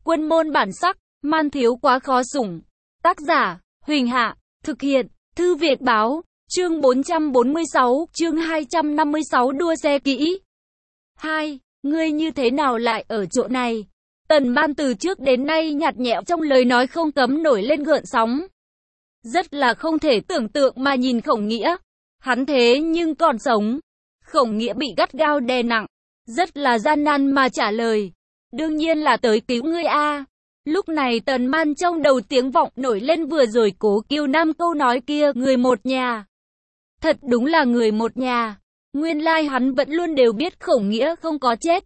Quân môn bản sắc, man thiếu quá khó sủng. Tác giả, Huỳnh Hạ, thực hiện, Thư Việt Báo, chương 446, chương 256 đua xe kỹ. 2. Ngươi như thế nào lại ở chỗ này? Tần Ban từ trước đến nay nhạt nhẽo trong lời nói không cấm nổi lên gợn sóng. Rất là không thể tưởng tượng mà nhìn Khổng Nghĩa. Hắn thế nhưng còn sống. Khổng Nghĩa bị gắt gao đè nặng. Rất là gian nan mà trả lời. Đương nhiên là tới cứu ngươi a. Lúc này Tần Ban trong đầu tiếng vọng nổi lên vừa rồi Cố Kiêu Nam câu nói kia, người một nhà. Thật đúng là người một nhà. Nguyên lai hắn vẫn luôn đều biết Khổng Nghĩa không có chết.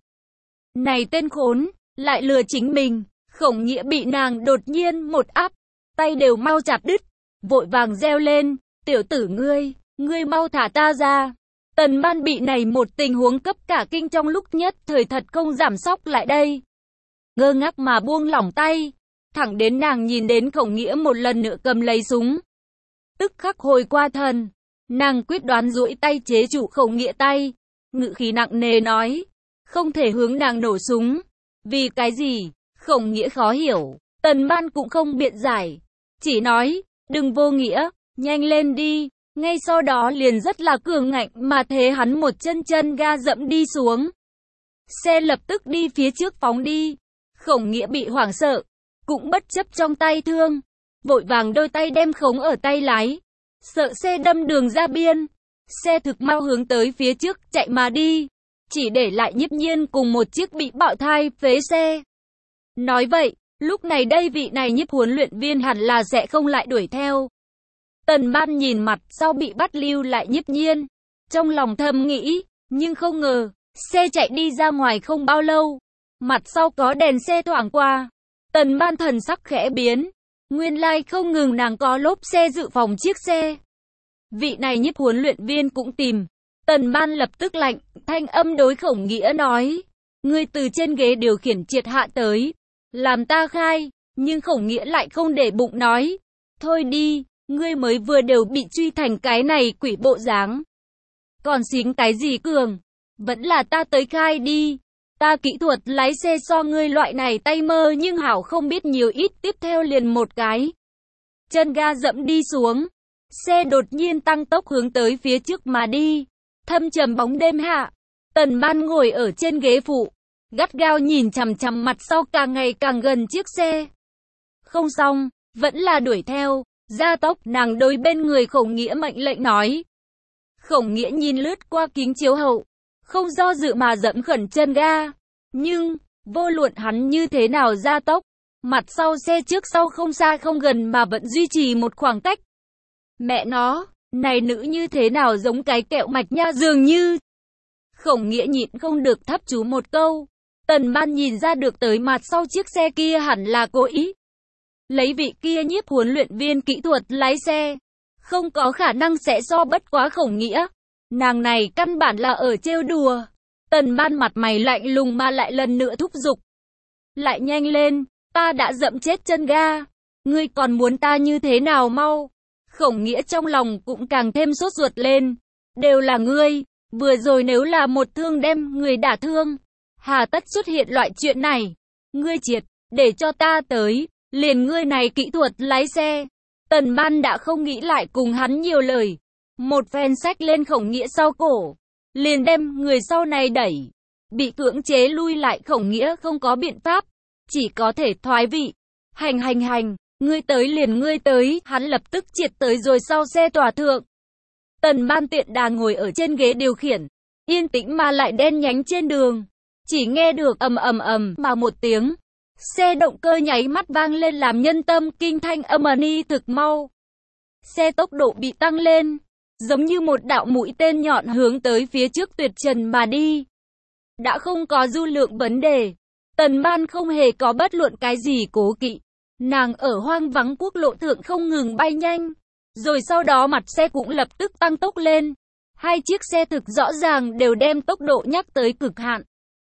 Này tên khốn, lại lừa chính mình. Khổng Nghĩa bị nàng đột nhiên một áp, tay đều mau chặt đứt, vội vàng reo lên, tiểu tử ngươi mau thả ta ra. Tần Ban bị này một tình huống cấp cả kinh, trong lúc nhất thời thật không giảm sóc lại đây. Ngơ ngác mà buông lỏng tay, thẳng đến nàng nhìn đến Khổng Nghĩa một lần nữa cầm lấy súng. Tức khắc hồi qua thần, nàng quyết đoán duỗi tay chế trụ Khổng Nghĩa tay, ngữ khí nặng nề nói, không thể hướng nàng nổ súng. Vì cái gì? Khổng Nghĩa khó hiểu, Tần Ban cũng không biện giải, chỉ nói, đừng vô nghĩa, nhanh lên đi. Ngay sau đó liền rất là cường ngạnh mà thế hắn một chân ga dẫm đi xuống. Xe lập tức đi phía trước phóng đi. Khổng Nghĩa bị hoảng sợ, cũng bất chấp trong tay thương, vội vàng đôi tay đem khống ở tay lái, sợ xe đâm đường ra biên. Xe thực mau hướng tới phía trước chạy mà đi, chỉ để lại Nhiếp Nhiên cùng một chiếc bị bạo thai phế xe. Nói vậy, lúc này đây vị này Nhiếp huấn luyện viên hẳn là sẽ không lại đuổi theo. Tần Ban nhìn mặt sau bị bắt lưu lại Nhiếp Nhiên, trong lòng thầm nghĩ, nhưng không ngờ, xe chạy đi ra ngoài không bao lâu, mặt sau có đèn xe thoảng qua. Tần Ban thần sắc khẽ biến, nguyên lai không ngừng nàng có lốp xe dự phòng chiếc xe. Vị này Nhiếp huấn luyện viên cũng tìm. Tần Ban lập tức lạnh, thanh âm đối Khổng Nghĩa nói, ngươi từ trên ghế điều khiển triệt hạ tới, làm ta khai. Nhưng Khổng Nghĩa lại không để bụng nói, thôi đi, ngươi mới vừa đều bị truy thành cái này quỷ bộ dáng, còn xính cái gì cường, vẫn là ta tới khai đi. Ta kỹ thuật lái xe so ngươi loại này tay mơ nhưng hảo không biết nhiều ít. Tiếp theo liền một cái chân ga dẫm đi xuống, xe đột nhiên tăng tốc hướng tới phía trước mà đi. Thâm trầm bóng đêm hạ, Tần Ban ngồi ở trên ghế phụ, gắt gao nhìn chằm chằm mặt sau càng ngày càng gần chiếc xe. Không xong, vẫn là đuổi theo, gia tốc. Nàng đối bên người Khổng Nghĩa mệnh lệnh nói. Khổng Nghĩa nhìn lướt qua kính chiếu hậu, không do dự mà dẫm khẩn chân ga. Nhưng, vô luận hắn như thế nào gia tốc, mặt sau xe trước sau không xa không gần mà vẫn duy trì một khoảng cách. Mẹ nó, này nữ như thế nào giống cái kẹo mạch nha dường như. Khổng Nghĩa nhịn không được thấp chú một câu. Tần Ban nhìn ra được tới mặt sau chiếc xe kia hẳn là cố ý lấy vị kia Nhiếp huấn luyện viên kỹ thuật lái xe, không có khả năng sẽ so bất quá Khổng Nghĩa. Nàng này căn bản là ở trêu đùa. Tần Ban mặt mày lạnh lùng mà lại lần nữa thúc giục. Lại nhanh lên, ta đã dẫm chết chân ga. Ngươi còn muốn ta như thế nào mau? Khổng Nghĩa trong lòng cũng càng thêm sốt ruột lên. Đều là ngươi, vừa rồi nếu là một thương đem người đả thương, hà tất xuất hiện loại chuyện này. Ngươi triệt, để cho ta tới, liền ngươi này kỹ thuật lái xe. Tần Ban đã không nghĩ lại cùng hắn nhiều lời. Một phen xách lên Khổng Nghĩa sau cổ, liền đem người sau này đẩy. Bị cưỡng chế lui lại Khổng Nghĩa không có biện pháp, chỉ có thể thoái vị. Hành, ngươi tới liền ngươi tới. Hắn lập tức triệt tới rồi sau xe tòa thượng. Tần Ban tiện đà ngồi ở trên ghế điều khiển, yên tĩnh mà lại đen nhánh trên đường. Chỉ nghe được ầm mà một tiếng, xe động cơ nháy mắt vang lên làm nhân tâm kinh thanh âm ni thực mau. Xe tốc độ bị tăng lên, giống như một đạo mũi tên nhọn hướng tới phía trước tuyệt trần mà đi. Đã không có du lượng vấn đề, Tần Ban không hề có bất luận cái gì cố kỵ. Nàng ở hoang vắng quốc lộ thượng không ngừng bay nhanh, rồi sau đó mặt xe cũng lập tức tăng tốc lên. Hai chiếc xe thực rõ ràng đều đem tốc độ nhắc tới cực hạn.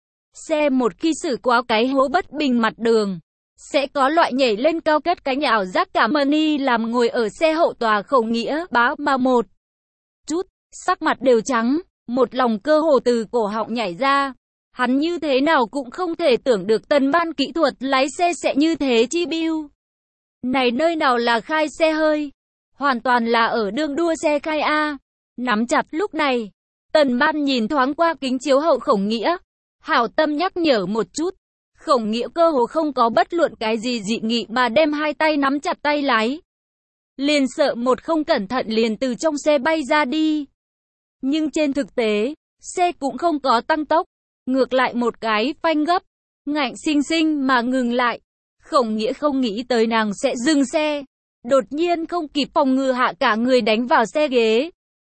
Xe một khi xử qua cái hố bất bình mặt đường, sẽ có loại nhảy lên cao cất cánh ảo giác cảm ơn làm ngồi ở xe hậu tòa Khổng Nghĩa bá mà một chút, sắc mặt đều trắng, một lòng cơ hồ từ cổ họng nhảy ra. Hắn như thế nào cũng không thể tưởng được Tần Ban kỹ thuật lái xe sẽ như thế chi biêu. Này nơi nào là khai xe hơi, hoàn toàn là ở đường đua xe khai A. Nắm chặt lúc này, Tần Ban nhìn thoáng qua kính chiếu hậu Khổng Nghĩa, hảo tâm nhắc nhở một chút. Khổng Nghĩa cơ hồ không có bất luận cái gì dị nghị mà đem hai tay nắm chặt tay lái. Liền sợ một không cẩn thận liền từ trong xe bay ra đi. Nhưng trên thực tế, xe cũng không có tăng tốc, ngược lại một cái phanh gấp, ngạnh xinh xinh mà ngừng lại. Khổng Nghĩa không nghĩ tới nàng sẽ dừng xe, đột nhiên không kịp phòng ngừa hạ cả người đánh vào xe ghế.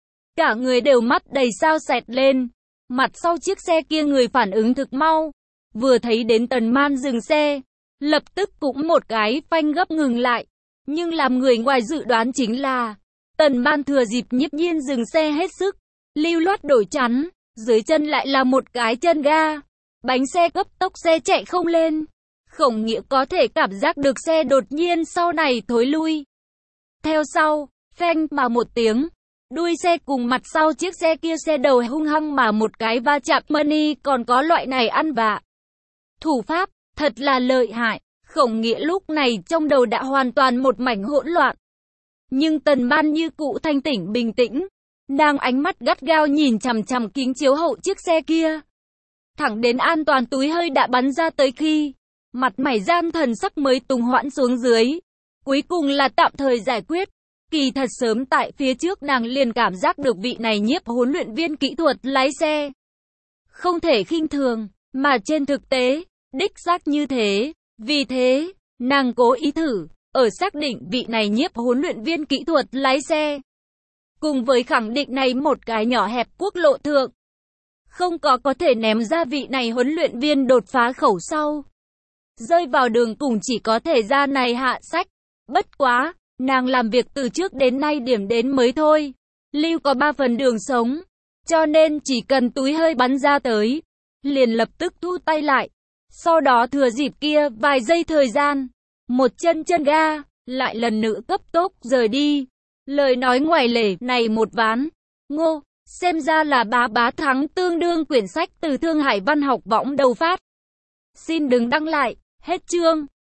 Cả người đều mắt đầy sao sẹt lên, mặt sau chiếc xe kia người phản ứng thực mau, vừa thấy đến Tần Ban dừng xe, lập tức cũng một cái phanh gấp ngừng lại. Nhưng làm người ngoài dự đoán chính là, Tần Ban thừa dịp nhiếp nhiên dừng xe hết sức, lưu loát đổi chắn, dưới chân lại là một cái chân ga, bánh xe cấp tốc xe chạy không lên. Khổng Nghĩa có thể cảm giác được xe đột nhiên sau này thối lui. Theo sau, phanh mà một tiếng, đuôi xe cùng mặt sau chiếc xe kia xe đầu hung hăng mà một cái va chạm. Money còn có loại này ăn vạ thủ pháp, thật là lợi hại. Khổng Nghĩa lúc này trong đầu đã hoàn toàn một mảnh hỗn loạn. Nhưng Tần Ban như cũ thanh tỉnh bình tĩnh, nàng ánh mắt gắt gao nhìn chằm chằm kính chiếu hậu chiếc xe kia. Thẳng đến an toàn túi hơi đã bắn ra tới khi, mặt mày gian thần sắc mới tùng hoãn xuống dưới. Cuối cùng là tạm thời giải quyết. Kỳ thật sớm tại phía trước nàng liền cảm giác được vị này nhiếp huấn luyện viên kỹ thuật lái xe không thể khinh thường, mà trên thực tế, đích xác như thế. Vì thế, nàng cố ý thử, ở xác định vị này nhiếp huấn luyện viên kỹ thuật lái xe. Cùng với khẳng định này một cái nhỏ hẹp quốc lộ thượng, không có thể ném ra vị này huấn luyện viên đột phá khẩu sau. Rơi vào đường cùng chỉ có thể ra này hạ sách. Bất quá, nàng làm việc từ trước đến nay điểm đến mới thôi. Lưu có 3 phần đường sống, cho nên chỉ cần túi hơi bắn ra tới, liền lập tức thu tay lại. Sau đó thừa dịp kia vài giây thời gian, một chân ga, lại lần nữa cấp tốc rời đi. Lời nói ngoài lề này một ván. Ngô, xem ra là bá thắng tương đương quyển sách từ Thương Hải Văn học võng đầu phát. Xin đừng đăng lại, hết chương.